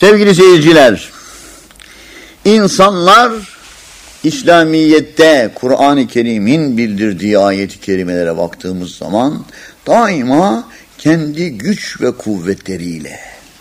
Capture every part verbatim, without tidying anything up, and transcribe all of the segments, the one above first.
Sevgili seyirciler, insanlar İslamiyet'te Kur'an-ı Kerim'in bildirdiği ayet-i kerimelere baktığımız zaman daima kendi güç ve kuvvetleriyle,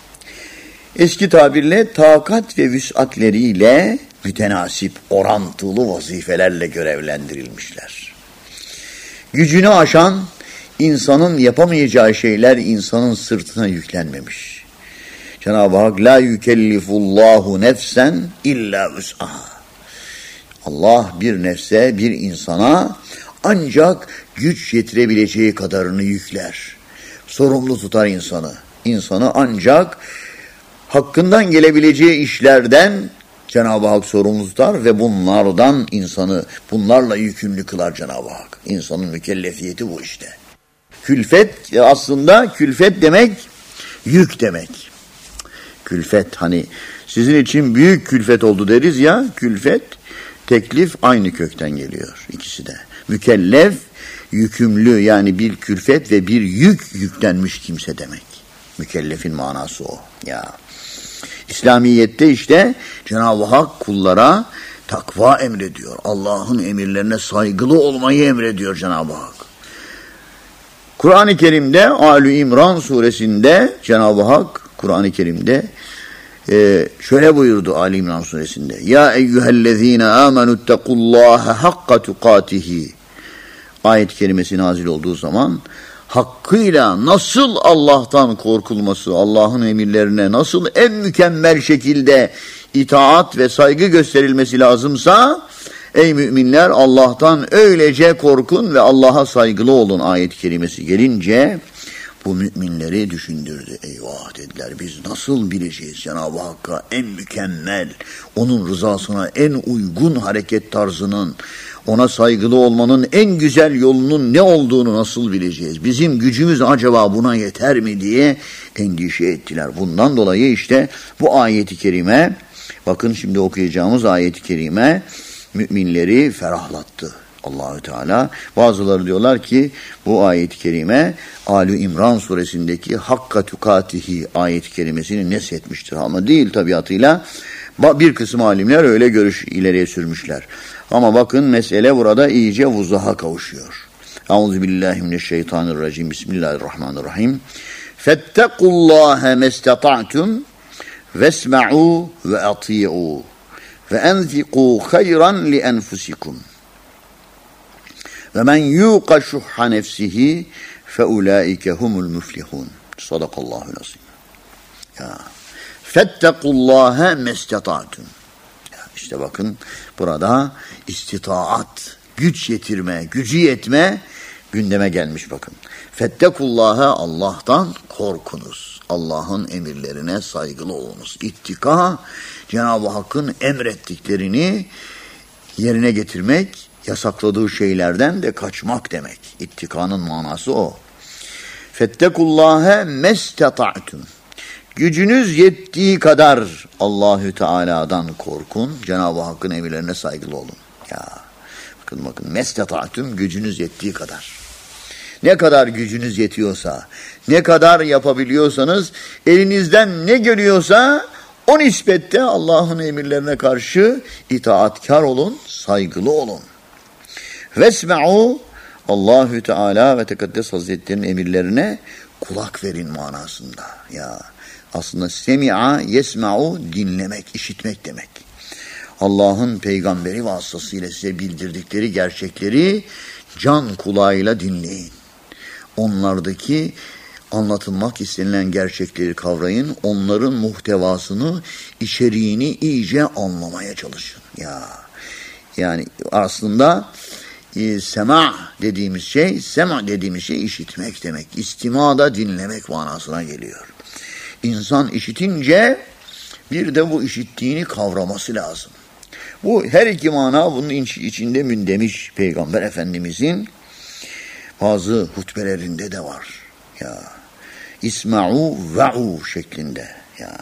eski tabirle takat ve vüs'atleriyle mütenasip, orantılı vazifelerle görevlendirilmişler. Gücünü aşan, insanın yapamayacağı şeyler insanın sırtına yüklenmemiş. Cenab-ı Hak la yükellifullahu nefsen illa vüs'aha. Allah bir nefse, bir insana ancak güç yetirebileceği kadarını yükler. Sorumlu tutar insanı. İnsanı ancak hakkından gelebileceği işlerden Cenab-ı Hak sorumlu tutar ve bunlardan insanı, bunlarla yükümlü kılar Cenab-ı Hak. İnsanın mükellefiyeti bu işte. Külfet aslında külfet demek yük demek. Külfet, hani sizin için büyük külfet oldu deriz ya, külfet, teklif aynı kökten geliyor ikisi de. Mükellef, yükümlü, yani bir külfet ve bir yük yüklenmiş kimse demek. Mükellefin manası o. Ya. İslamiyet'te işte Cenab-ı Hak kullara takva emrediyor. Allah'ın emirlerine saygılı olmayı emrediyor Cenab-ı Hak. Kur'an-ı Kerim'de Ali İmran suresinde Cenab-ı Hak Kur'an-ı Kerim'de e, şöyle buyurdu Ali İmran suresinde. Ya eyyühellezine amenüttekullâhe hakka tukatihi. Ayet-i kerimesi nazil olduğu zaman hakkıyla nasıl Allah'tan korkulması, Allah'ın emirlerine nasıl en mükemmel şekilde itaat ve saygı gösterilmesi lazımsa, ey müminler Allah'tan öylece korkun ve Allah'a saygılı olun ayet-i kerimesi gelince bu müminleri düşündürdü. Eyvah dediler, biz nasıl bileceğiz Cenab-ı Hakk'a en mükemmel, onun rızasına en uygun hareket tarzının, ona saygılı olmanın en güzel yolunun ne olduğunu nasıl bileceğiz? Bizim gücümüz acaba buna yeter mi diye endişe ettiler. Bundan dolayı işte bu ayet-i kerime, bakın şimdi okuyacağımız ayet-i kerime müminleri ferahlattı. Allahü Teala. Bazıları diyorlar ki bu ayet-i kerime Ali İmran suresindeki hakka tukatihi ayet-i kerimesini neshetmiştir. Ama değil tabiatıyla. Bir kısım alimler öyle görüş ileriye sürmüşler. Ama bakın mesele burada iyice vuzaha kavuşuyor. Euzubillahimineşşeytanirracim. Bismillahirrahmanirrahim. Fettekullâhe mestata'tum vesma'u ve ati'u ve enfikû hayran li enfusikum. Ve men yuqa şuhha nefsihi fe ulaike humul muflihun. Sadakallahul azim. Ya. Fettekullâhe mestata'tum. İşte bakın burada istitaat, güç yetirme, gücü yetme gündeme gelmiş bakın. Fettekullâhe, Allah'tan korkunuz. Allah'ın emirlerine saygılı olunuz. İttika, Cenab-ı Hakk'ın emrettiklerini yerine getirmek, yasakladığı şeylerden de kaçmak demek. İttikanın manası o. Fettekullâhe mestata'tum. Gücünüz yettiği kadar Allahü Teala'dan korkun. Cenab-ı Hakk'ın emirlerine saygılı olun. Ya bakın bakın mestata'tum, gücünüz yettiği kadar. Ne kadar gücünüz yetiyorsa, ne kadar yapabiliyorsanız, elinizden ne geliyorsa o nispette Allah'ın emirlerine karşı itaatkar olun, saygılı olun. Vesma'u, Allahü Teala ve Tekaddes Hazretleri'nin emirlerine kulak verin manasında. Ya aslında semi'a yesma'u, dinlemek, işitmek demek. Allah'ın peygamberi vasıtasıyla size bildirdikleri gerçekleri can kulağıyla dinleyin. Onlardaki anlatılmak istenilen gerçekleri kavrayın. Onların muhtevasını, içeriğini iyice anlamaya çalışın. Ya yani aslında e, sema dediğimiz şey, sema dediğimiz şey işitmek demek. İstima da dinlemek manasına geliyor. İnsan işitince bir de bu işittiğini kavraması lazım. Bu her iki mana bunun içinde mündemiş Peygamber Efendimizin bazı hutbelerinde de var. Ya İsma'u ve'u şeklinde. Ya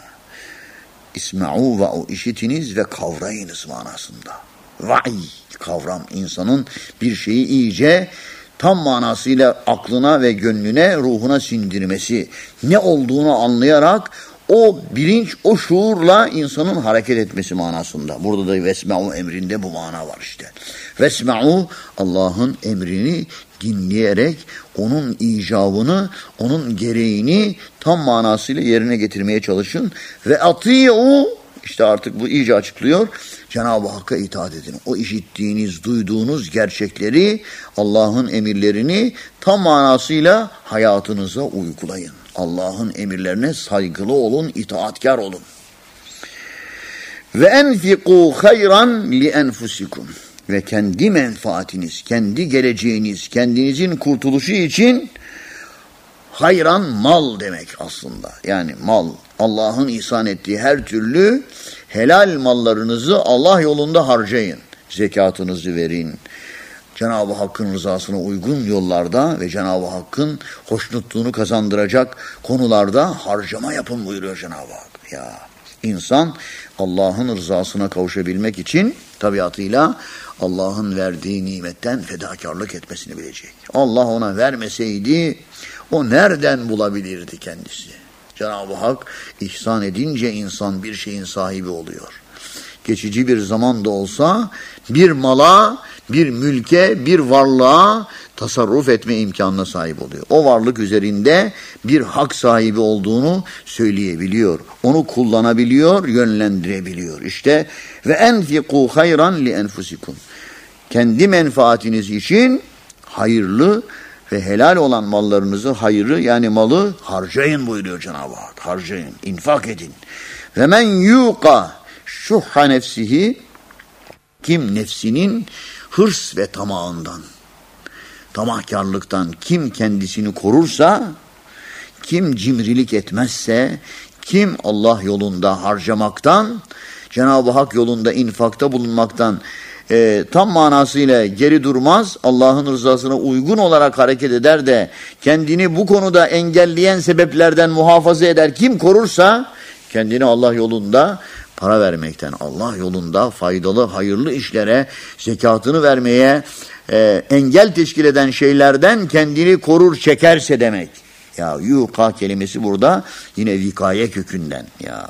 İsma'u ve'u, işitiniz ve kavrayınız manasında. Va'i, kavram, insanın bir şeyi iyice tam manasıyla aklına ve gönlüne, ruhuna sindirmesi, ne olduğunu anlayarak o bilinç, o şuurla insanın hareket etmesi manasında. Burada da vesme'u emrinde bu mana var işte. Vesme'u, Allah'ın emrini dinleyerek onun icabını, onun gereğini tam manasıyla yerine getirmeye çalışın. Ve ati'u, işte artık bu iyice açıklıyor. Cenab-ı Hakk'a itaat edin. O işittiğiniz, duyduğunuz gerçekleri, Allah'ın emirlerini tam manasıyla hayatınıza uygulayın. Allah'ın emirlerine saygılı olun, itaatkar olun. Ve enfiku hayran li enfusikum. Ve kendi menfaatiniz, kendi geleceğiniz, kendinizin kurtuluşu için hayran mal demek aslında. Yani mal, Allah'ın ihsan ettiği her türlü helal mallarınızı Allah yolunda harcayın. Zekatınızı verin. Cenab-ı Hakk'ın rızasına uygun yollarda ve Cenab-ı Hakk'ın hoşnutluğunu kazandıracak konularda harcama yapın buyuruyor Cenab-ı Hak. Ya insan Allah'ın rızasına kavuşabilmek için tabiatıyla Allah'ın verdiği nimetten fedakarlık etmesini bilecek. Allah ona vermeseydi o nereden bulabilirdi kendisi? Cenab-ı Hak ihsan edince insan bir şeyin sahibi oluyor. Geçici bir zaman da olsa bir mala, bir mülke, bir varlığa tasarruf etme imkanına sahip oluyor. O varlık üzerinde bir hak sahibi olduğunu söyleyebiliyor. Onu kullanabiliyor, yönlendirebiliyor. İşte ve enfiku hayran li enfusikum. Kendi menfaatiniz için hayırlı ve helal olan mallarınızı hayırlı yani malı harcayın buyuruyor Cenab-ı Hak. Harcayın, infak edin. Ve men yuqa şuhha nefsihi, kim nefsinin hırs ve tamağından, tamahkarlıktan kim kendisini korursa, kim cimrilik etmezse, kim Allah yolunda harcamaktan, Cenab-ı Hak yolunda infakta bulunmaktan e, tam manasıyla geri durmaz, Allah'ın rızasına uygun olarak hareket eder de kendini bu konuda engelleyen sebeplerden muhafaza eder, kim korursa kendini Allah yolunda para vermekten, Allah yolunda faydalı, hayırlı işlere zekatını vermeye e, engel teşkil eden şeylerden kendini korur, çekerse demek. Ya yuqa kelimesi burada yine vikaye kökünden. Ya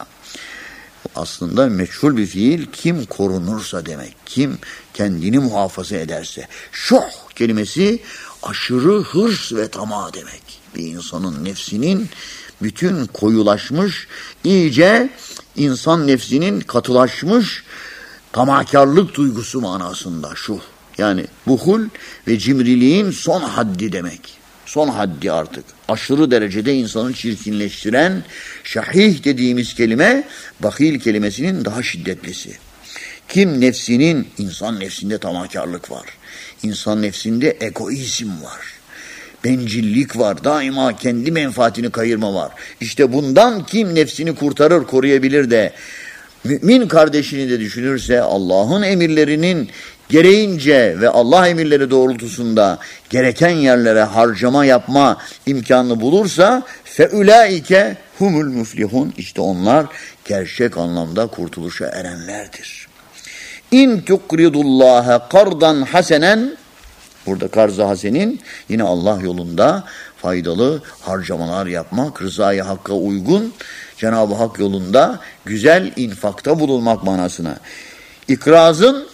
aslında meçhul bir fiil, kim korunursa demek. Kim kendini muhafaza ederse. Şuh kelimesi aşırı hırs ve tamah demek. Bir insanın nefsinin bütün koyulaşmış, iyice insan nefsinin katılaşmış tamahkarlık duygusu manasında şu. Yani buhul ve cimriliğin son haddi demek. Son haddi artık. Aşırı derecede insanı çirkinleştiren şahih dediğimiz kelime, bakil kelimesinin daha şiddetlisi. Kim nefsinin, insan nefsinde tamahkarlık var. İnsan nefsinde egoizm var. Bencillik var. Daima kendi menfaatini kayırma var. İşte bundan kim nefsini kurtarır, koruyabilir de mümin kardeşini de düşünürse Allah'ın emirlerinin gereğince ve Allah emirleri doğrultusunda gereken yerlere harcama yapma imkanını bulursa feulaike humul muflihun, işte onlar gerçek anlamda kurtuluşa erenlerdir. İn tukridullaha kardan hasenen, burada karz-ı hasenin yine Allah yolunda faydalı harcamalar yapmak, rızayı Hakk'a uygun, Cenab-ı Hak yolunda güzel infakta bulunmak manasına. İkrazın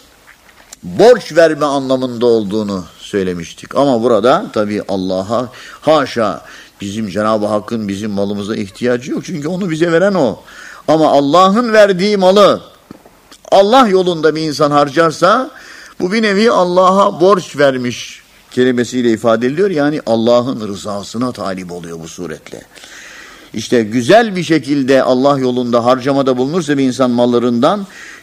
borç verme anlamında olduğunu söylemiştik. Ama burada tabii Allah'a haşa, bizim Cenab-ı Hakk'ın bizim malımıza ihtiyacı yok. Çünkü onu bize veren o. Ama Allah'ın verdiği malı Allah yolunda bir insan harcarsa bu bir nevi Allah'a borç vermiş kelimesiyle ifade ediliyor. Yani Allah'ın rızasına talip oluyor bu suretle. İşte güzel bir şekilde Allah yolunda harcamada bulunursa bir insan mallarından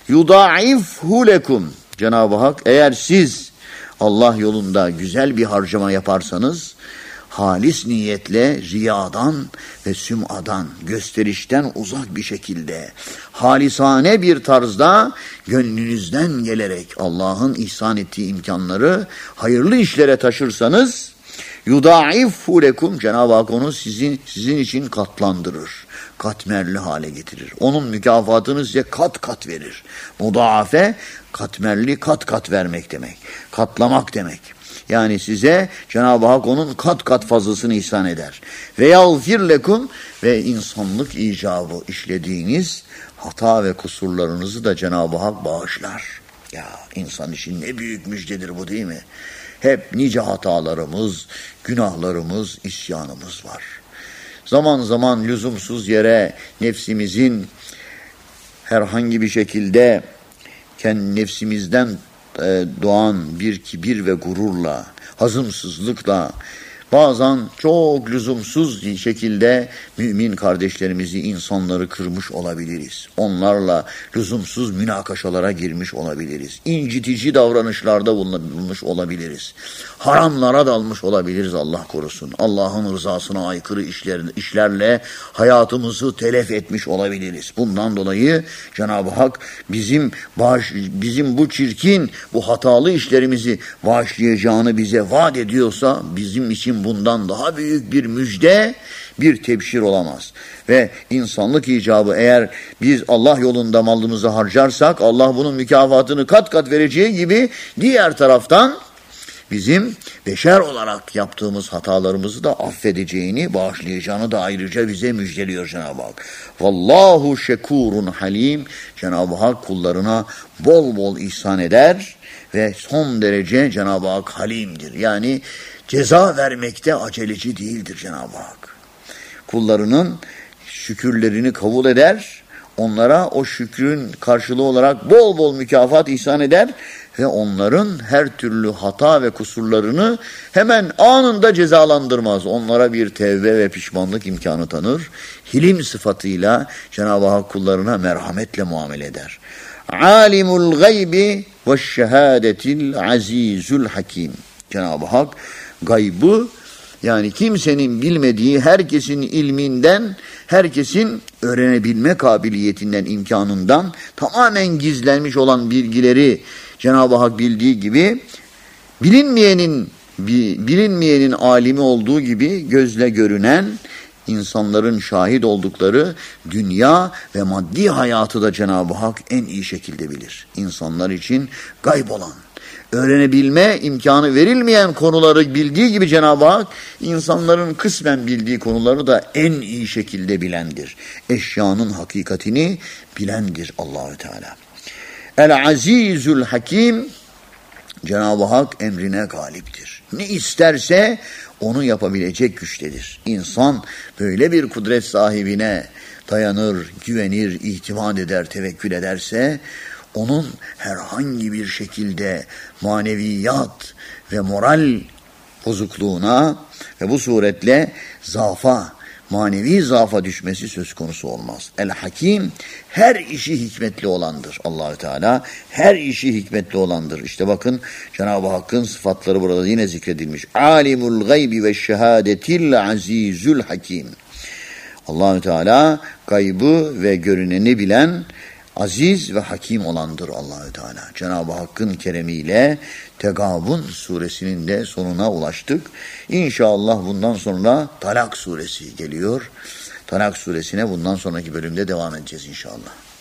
yudaifhu lekum. Cenab-ı Hak eğer siz Allah yolunda güzel bir harcama yaparsanız halis niyetle riyadan ve süm'adan, gösterişten uzak bir şekilde halisane bir tarzda gönlünüzden gelerek Allah'ın ihsan ettiği imkanları hayırlı işlere taşırsanız yudâifhu lekum, Cenab-ı Hak onu sizin, sizin için katlandırır. Katmerli hale getirir. Onun mükafatını size kat kat verir. Mudaafe, katmerli kat kat vermek demek. Katlamak demek. Yani size Cenab-ı Hak onun kat kat fazlasını ihsan eder. Ve yağfir lekum ve insanlık icabı işlediğiniz hata ve kusurlarınızı da Cenab-ı Hak bağışlar. Ya insan için ne büyük müjdedir bu, değil mi? Hep nice hatalarımız, günahlarımız, isyanımız var. Zaman zaman lüzumsuz yere nefsimizin herhangi bir şekilde kendi nefsimizden doğan bir kibir ve gururla, hazımsızlıkla, bazen çok lüzumsuz şekilde mümin kardeşlerimizi, insanları kırmış olabiliriz. Onlarla lüzumsuz münakaşalara girmiş olabiliriz. İncitici davranışlarda bulunmuş olabiliriz. Haramlara dalmış olabiliriz, Allah korusun. Allah'ın rızasına aykırı işler, işlerle hayatımızı telef etmiş olabiliriz. Bundan dolayı Cenab-ı Hak bizim bağış, bizim bu çirkin, bu hatalı işlerimizi bağışlayacağını bize vaat ediyorsa bizim için bundan daha büyük bir müjde, bir tebşir olamaz. Ve insanlık icabı eğer biz Allah yolunda malımızı harcarsak Allah bunun mükafatını kat kat vereceği gibi diğer taraftan bizim beşer olarak yaptığımız hatalarımızı da affedeceğini, bağışlayacağını da ayrıca bize müjdeliyor Cenab-ı Hak. Vallahu şekurun halim. Cenab-ı Hak kullarına bol bol ihsan eder ve son derece Cenab-ı Hak halimdir. Yani ceza vermekte aceleci değildir Cenab-ı Hak. Kullarının şükürlerini kabul eder, onlara o şükrün karşılığı olarak bol bol mükafat ihsan eder ve onların her türlü hata ve kusurlarını hemen anında cezalandırmaz. Onlara bir tevbe ve pişmanlık imkanı tanır. Hilim sıfatıyla Cenab-ı Hak kullarına merhametle muamele eder. Alimul gaybi ve şehadetil azizül hakim. Cenab-ı Hak gaybı, yani kimsenin bilmediği, herkesin ilminden, herkesin öğrenebilme kabiliyetinden, imkanından tamamen gizlenmiş olan bilgileri Cenab-ı Hak bildiği gibi, bilinmeyenin bilinmeyenin alimi olduğu gibi gözle görünen, insanların şahit oldukları dünya ve maddi hayatı da Cenab-ı Hak en iyi şekilde bilir. İnsanlar için gayb olan, öğrenebilme imkanı verilmeyen konuları bildiği gibi Cenab-ı Hak insanların kısmen bildiği konuları da en iyi şekilde bilendir. Eşyanın hakikatini bilendir Allahü Teala. El-Azizül Hakim, Cenab-ı Hak emrine galiptir. Ne isterse onu yapabilecek güçtedir. İnsan böyle bir kudret sahibine dayanır, güvenir, itimat eder, tevekkül ederse onun herhangi bir şekilde maneviyat ve moral bozukluğuna ve bu suretle zafa, manevi zafa düşmesi söz konusu olmaz. El-Hakim her işi hikmetli olandır. Allahü Teala her işi hikmetli olandır. İşte bakın Cenab-ı Hakk'ın sıfatları burada yine zikredilmiş. Alimul gaybi ve şehadetil azizül hakim. Allahü Teala gaybı ve görüneni bilen, aziz ve hakim olandır Allahü Teala. Cenab-ı Hakk'ın keremiyle Tegabun suresinin de sonuna ulaştık. İnşallah bundan sonra Talak suresi geliyor. Talak suresine bundan sonraki bölümde devam edeceğiz inşallah.